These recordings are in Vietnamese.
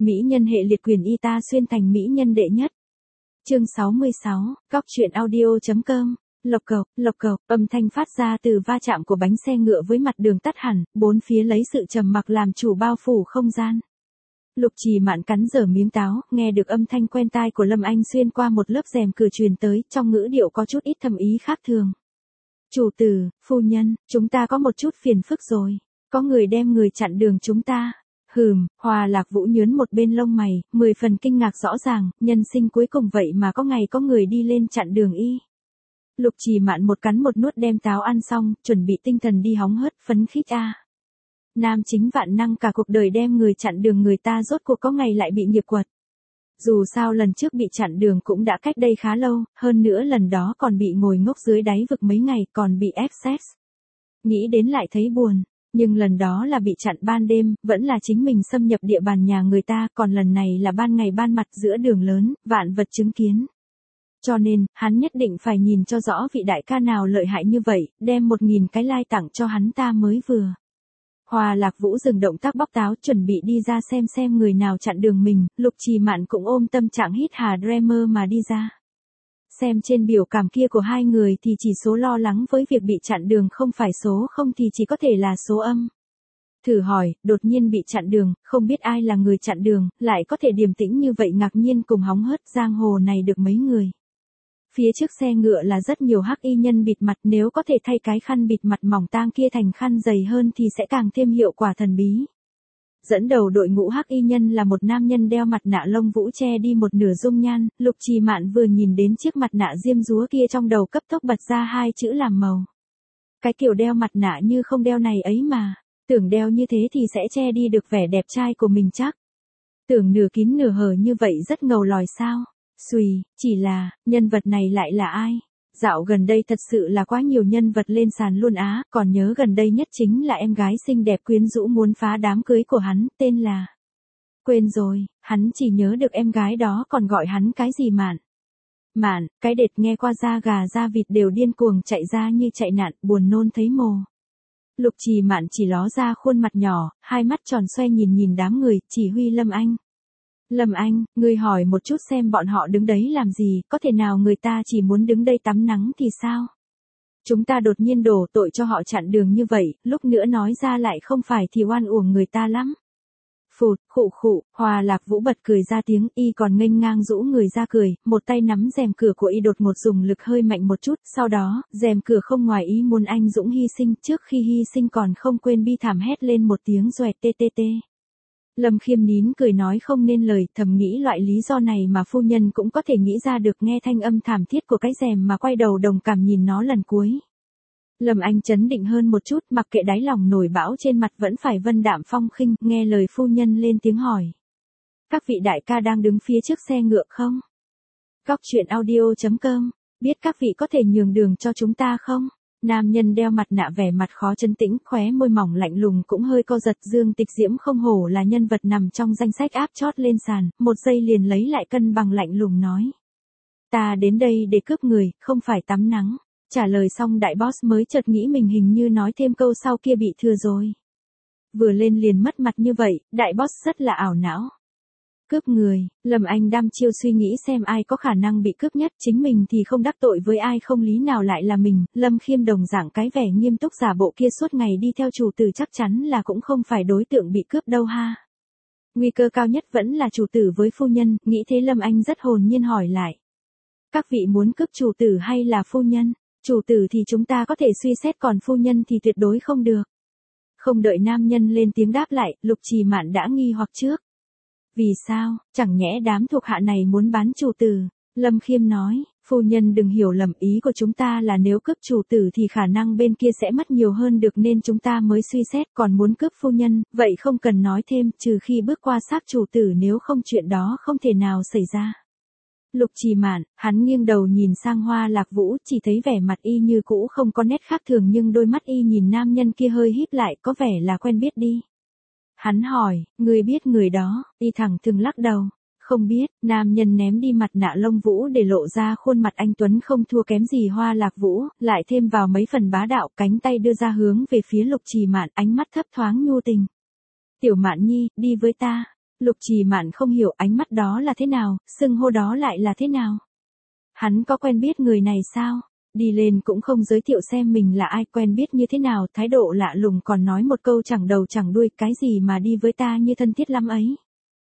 Mỹ nhân hệ liệt quyền y ta xuyên thành mỹ nhân đệ nhất. Chương 66, Góc truyện audio.com. Lộc cộc, âm thanh phát ra từ va chạm của bánh xe ngựa với mặt đường tắt hẳn, bốn phía lấy sự trầm mặc làm chủ bao phủ không gian. Lục Trì Mạn cắn dở miếng táo, nghe được âm thanh quen tai của Lâm Anh xuyên qua một lớp rèm cửa truyền tới, trong ngữ điệu có chút ít thâm ý khác thường. Chủ tử, phu nhân, chúng ta có một chút phiền phức rồi. Có người đem người chặn đường chúng ta. Hòa Lạc Vũ nhướn một bên lông mày, 10 phần kinh ngạc rõ ràng, nhân sinh cuối cùng vậy mà có ngày có người đi lên chặn đường y. Lục Trì Mạn một cắn một nuốt đem táo ăn xong, chuẩn bị tinh thần đi hóng hớt phấn khích a. Nam chính vạn năng cả cuộc đời đem người chặn đường người ta rốt cuộc có ngày lại bị nghiệp quật. Dù sao lần trước bị chặn đường cũng đã cách đây khá lâu, hơn nữa lần đó còn bị ngồi ngốc dưới đáy vực mấy ngày, còn bị ép sex. Nghĩ đến lại thấy buồn, nhưng lần đó là bị chặn ban đêm, vẫn là chính mình xâm nhập địa bàn nhà người ta, còn lần này là ban ngày ban mặt giữa đường lớn, vạn vật chứng kiến. Cho nên, hắn nhất định phải nhìn cho rõ vị đại ca nào lợi hại như vậy, đem 1000 cái like tặng cho hắn ta mới vừa. Hòa Lạc Vũ dừng động tác bóc táo chuẩn bị đi ra xem người nào chặn đường mình, Lục Trì Mạn cũng ôm tâm trạng hít hà Dreamer mà đi ra. Xem trên biểu cảm kia của hai người thì chỉ số lo lắng với việc bị chặn đường không phải số không thì chỉ có thể là số âm. Thử hỏi, đột nhiên bị chặn đường, không biết ai là người chặn đường, lại có thể điềm tĩnh như vậy ngạc nhiên cùng hóng hớt giang hồ này được mấy người. Phía trước xe ngựa là rất nhiều hắc y nhân bịt mặt, nếu có thể thay cái khăn bịt mặt mỏng tang kia thành khăn dày hơn thì sẽ càng thêm hiệu quả thần bí. Dẫn đầu đội ngũ hắc y nhân là một nam nhân đeo mặt nạ lông vũ che đi một nửa dung nhan, Lục Trì Mạn vừa nhìn đến chiếc mặt nạ diêm dúa kia trong đầu cấp tốc bật ra hai chữ làm màu. Cái kiểu đeo mặt nạ như không đeo này ấy mà, tưởng đeo như thế thì sẽ che đi được vẻ đẹp trai của mình chắc. Tưởng nửa kín nửa hở như vậy rất ngầu lòi sao. Xùi, chỉ là, nhân vật này lại là ai? Dạo gần đây thật sự là quá nhiều nhân vật lên sàn luôn á, còn nhớ gần đây nhất chính là em gái xinh đẹp quyến rũ muốn phá đám cưới của hắn, tên là... Quên rồi, hắn chỉ nhớ được em gái đó còn gọi hắn cái gì Mạn. Mạn, cái đệt nghe qua da gà da vịt đều điên cuồng chạy ra như chạy nạn, buồn nôn thấy mồ. Lục Trì Mạn chỉ ló ra khuôn mặt nhỏ, hai mắt tròn xoe nhìn đám người, chỉ huy Lâm Anh. Lâm Anh, ngươi hỏi một chút xem bọn họ đứng đấy làm gì, có thể nào người ta chỉ muốn đứng đây tắm nắng thì sao? Chúng ta đột nhiên đổ tội cho họ chặn đường như vậy, lúc nữa nói ra lại không phải thì oan uổng người ta lắm. Phụt, khụ, Hòa Lạc Vũ bật cười ra tiếng, y còn nghênh ngang rũ người ra cười, một tay nắm rèm cửa của y đột ngột dùng lực hơi mạnh một chút, sau đó, rèm cửa không ngoài ý muốn anh dũng hy sinh, trước khi hy sinh còn không quên bi thảm hét lên một tiếng doẹt tê. Lâm Khiêm nín cười nói không nên lời, thầm nghĩ loại lý do này mà phu nhân cũng có thể nghĩ ra được, nghe thanh âm thảm thiết của cái rèm mà quay đầu đồng cảm nhìn nó lần cuối. Lâm Anh chấn định hơn một chút, mặc kệ đáy lòng nổi bão trên mặt vẫn phải vân đạm phong khinh, nghe lời phu nhân lên tiếng hỏi. Các vị đại ca đang đứng phía trước xe ngựa không? Góc truyện audio.com, biết các vị có thể nhường đường cho chúng ta không? Nam nhân đeo mặt nạ vẻ mặt khó trấn tĩnh, khóe môi mỏng lạnh lùng cũng hơi co giật. Dương Tịch Diễm không hổ là nhân vật nằm trong danh sách áp chót lên sàn, một giây liền lấy lại cân bằng lạnh lùng nói. Ta đến đây để cướp người, không phải tắm nắng. Trả lời xong đại boss mới chợt nghĩ mình hình như nói thêm câu sau kia bị thừa rồi. Vừa lên liền mất mặt như vậy, đại boss rất là ảo não. Cướp người, Lâm Anh đăm chiêu suy nghĩ xem ai có khả năng bị cướp nhất, chính mình thì không đắc tội với ai, không lý nào lại là mình. Lâm Khiêm đồng dạng cái vẻ nghiêm túc giả bộ kia suốt ngày đi theo chủ tử chắc chắn là cũng không phải đối tượng bị cướp đâu ha. Nguy cơ cao nhất vẫn là chủ tử với phu nhân, nghĩ thế Lâm Anh rất hồn nhiên hỏi lại. Các vị muốn cướp chủ tử hay là phu nhân? Chủ tử thì chúng ta có thể suy xét, còn phu nhân thì tuyệt đối không được. Không đợi nam nhân lên tiếng đáp lại, Lục Trì Mạn đã nghi hoặc trước. Vì sao, chẳng nhẽ đám thuộc hạ này muốn bán chủ tử? Lâm Khiêm nói, phu nhân đừng hiểu lầm, ý của chúng ta là nếu cướp chủ tử thì khả năng bên kia sẽ mất nhiều hơn được nên chúng ta mới suy xét, còn muốn cướp phu nhân, vậy không cần nói thêm, trừ khi bước qua xác chủ tử, nếu không chuyện đó không thể nào xảy ra. Lục Trì Mạn, hắn nghiêng đầu nhìn sang Hoa Lạc Vũ, chỉ thấy vẻ mặt y như cũ không có nét khác thường nhưng đôi mắt y nhìn nam nhân kia hơi híp lại, có vẻ là quen biết đi. Hắn hỏi, người biết người đó, y thẳng thừng lắc đầu. Không biết, nam nhân ném đi mặt nạ lông vũ để lộ ra khuôn mặt anh tuấn không thua kém gì Hoa Lạc Vũ, lại thêm vào mấy phần bá đạo, cánh tay đưa ra hướng về phía Lục Trì Mạn, ánh mắt thấp thoáng nhu tình. Tiểu Mạn Nhi, đi với ta. Lục Trì Mạn không hiểu ánh mắt đó là thế nào, xưng hô đó lại là thế nào. Hắn có quen biết người này sao? Đi lên cũng không giới thiệu xem mình là ai, quen biết như thế nào, thái độ lạ lùng, còn nói một câu chẳng đầu chẳng đuôi, cái gì mà đi với ta như thân thiết lắm ấy.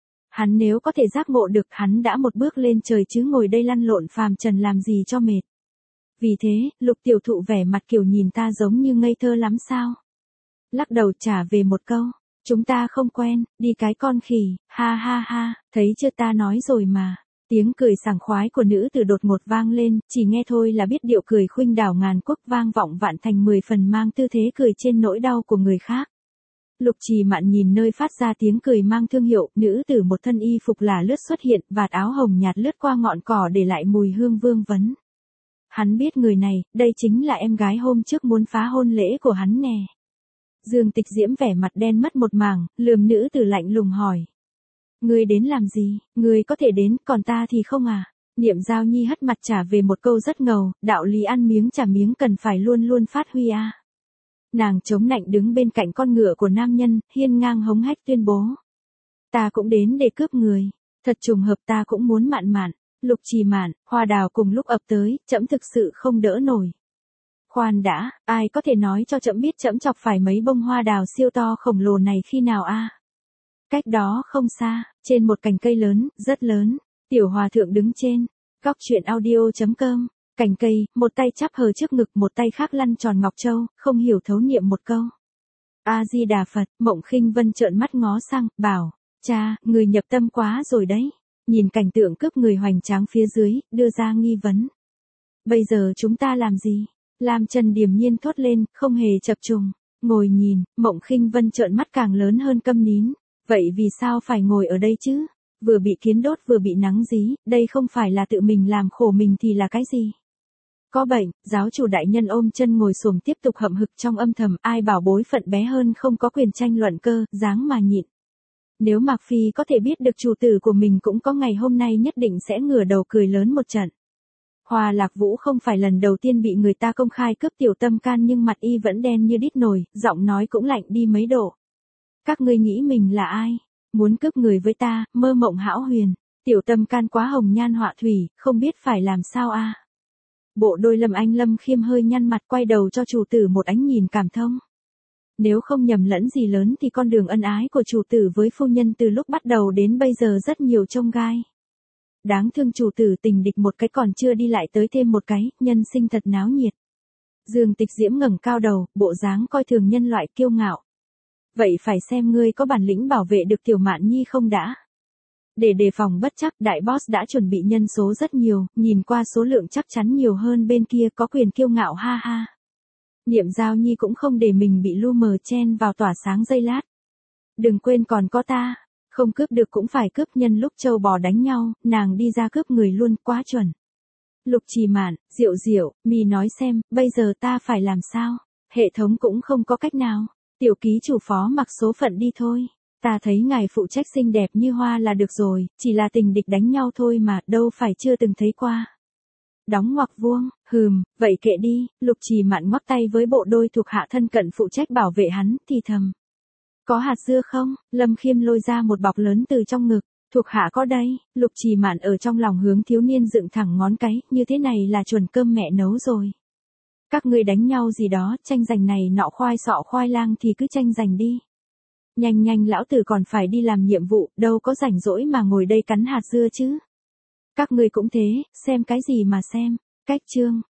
Hắn nếu có thể giác ngộ được, hắn đã một bước lên trời chứ ngồi đây lăn lộn phàm trần làm gì cho mệt. Vì thế, Lục tiểu thụ vẻ mặt kiểu nhìn ta giống như ngây thơ lắm sao. Lắc đầu trả về một câu, chúng ta không quen, đi cái con khỉ, ha ha ha, thấy chưa, ta nói rồi mà. Tiếng cười sảng khoái của nữ tử đột ngột vang lên, chỉ nghe thôi là biết điệu cười khuynh đảo ngàn quốc, vang vọng vạn thành 10 phần, mang tư thế cười trên nỗi đau của người khác. Lục Trì Mạn nhìn nơi phát ra tiếng cười mang thương hiệu, nữ tử một thân y phục là lướt xuất hiện, vạt áo hồng nhạt lướt qua ngọn cỏ để lại mùi hương vương vấn. Hắn biết người này, đây chính là em gái hôm trước muốn phá hôn lễ của hắn nè. Dương Tịch Diễm vẻ mặt đen mất một mảng, lườm nữ tử lạnh lùng hỏi. Ngươi đến làm gì, ngươi có thể đến, còn ta thì không à? Niệm Giao Nhi hất mặt trả về một câu rất ngầu, đạo lý ăn miếng trả miếng cần phải luôn luôn phát huy a. Nàng chống nạnh đứng bên cạnh con ngựa của nam nhân, hiên ngang hống hách tuyên bố. Ta cũng đến để cướp người, thật trùng hợp, ta cũng muốn mạn mạn. Lục Trì Mạn, Hoa Đào cùng lúc ập tới, trẫm thực sự không đỡ nổi. Khoan đã, ai có thể nói cho trẫm biết trẫm chọc phải mấy bông hoa đào siêu to khổng lồ này khi nào a? Cách đó không xa, trên một cành cây lớn, rất lớn, tiểu hòa thượng đứng trên. Góc truyện audio.com. Cành cây, một tay chắp hờ trước ngực, một tay khác lăn tròn ngọc châu, không hiểu thấu niệm một câu. A Di Đà Phật. Mộng Khinh Vân trợn mắt ngó sang, bảo, cha, người nhập tâm quá rồi đấy. Nhìn cảnh tượng cướp người hoành tráng phía dưới, đưa ra nghi vấn. Bây giờ chúng ta làm gì? Lam Trần điềm nhiên thốt lên, không hề chập trùng. Ngồi nhìn, Mộng Khinh Vân trợn mắt càng lớn hơn câm nín. Vậy vì sao phải ngồi ở đây chứ? Vừa bị kiến đốt vừa bị nắng dí, đây không phải là tự mình làm khổ mình thì là cái gì? Có bệnh, giáo chủ đại nhân ôm chân ngồi xổm tiếp tục hậm hực trong âm thầm, ai bảo bối phận bé hơn không có quyền tranh luận cơ, dáng mà nhịn. Nếu Mạc Phi có thể biết được chủ tử của mình cũng có ngày hôm nay nhất định sẽ ngửa đầu cười lớn một trận. Hoa Lạc Vũ không phải lần đầu tiên bị người ta công khai cướp tiểu tâm can, nhưng mặt y vẫn đen như đít nồi, giọng nói cũng lạnh đi mấy độ. Các ngươi nghĩ mình là ai? Muốn cướp người với ta, mơ mộng hão huyền. Tiểu tâm can quá hồng nhan họa thủy, không biết phải làm sao a. Bộ đôi Lâm Khiêm hơi nhăn mặt, quay đầu cho chủ tử một ánh nhìn cảm thông. Nếu không nhầm lẫn gì lớn thì con đường ân ái của chủ tử với phu nhân từ lúc bắt đầu đến bây giờ rất nhiều chông gai. Đáng thương chủ tử tình địch một cái còn chưa đi lại tới thêm một cái, nhân sinh thật náo nhiệt. Dương Tịch Diễm ngẩng cao đầu, bộ dáng coi thường nhân loại kiêu ngạo. Vậy phải xem ngươi có bản lĩnh bảo vệ được Tiểu Mạn Nhi không đã. Để đề phòng bất chắc, đại boss đã chuẩn bị nhân số rất nhiều, nhìn qua số lượng chắc chắn nhiều hơn bên kia, có quyền kiêu ngạo ha ha. Niệm Giao Nhi cũng không để mình bị lu mờ chen vào tỏa sáng giây lát. Đừng quên còn có ta, không cướp được cũng phải cướp, nhân lúc trâu bò đánh nhau, nàng đi ra cướp người luôn, quá chuẩn. Lục Trì Mạn, Diệu Diệu, mi nói xem, bây giờ ta phải làm sao? Hệ thống cũng không có cách nào. Tiểu ký chủ phó mặc số phận đi thôi. Ta thấy ngài phụ trách xinh đẹp như hoa là được rồi, chỉ là tình địch đánh nhau thôi mà, đâu phải chưa từng thấy qua. Đóng ngoặc vuông, vậy kệ đi. Lục Trì Mạn ngoắc tay với bộ đôi thuộc hạ thân cận phụ trách bảo vệ hắn, thì thầm. Có hạt dưa không? Lâm Khiêm lôi ra một bọc lớn từ trong ngực. Thuộc hạ có đây. Lục Trì Mạn ở trong lòng hướng thiếu niên dựng thẳng ngón cái, như thế này là chuẩn cơm mẹ nấu rồi. Các ngươi đánh nhau gì đó, tranh giành này nọ, khoai sọ khoai lang thì cứ tranh giành đi. Nhanh nhanh, lão tử còn phải đi làm nhiệm vụ, đâu có rảnh rỗi mà ngồi đây cắn hạt dưa chứ. Các ngươi cũng thế, xem cái gì mà xem. Cách chương.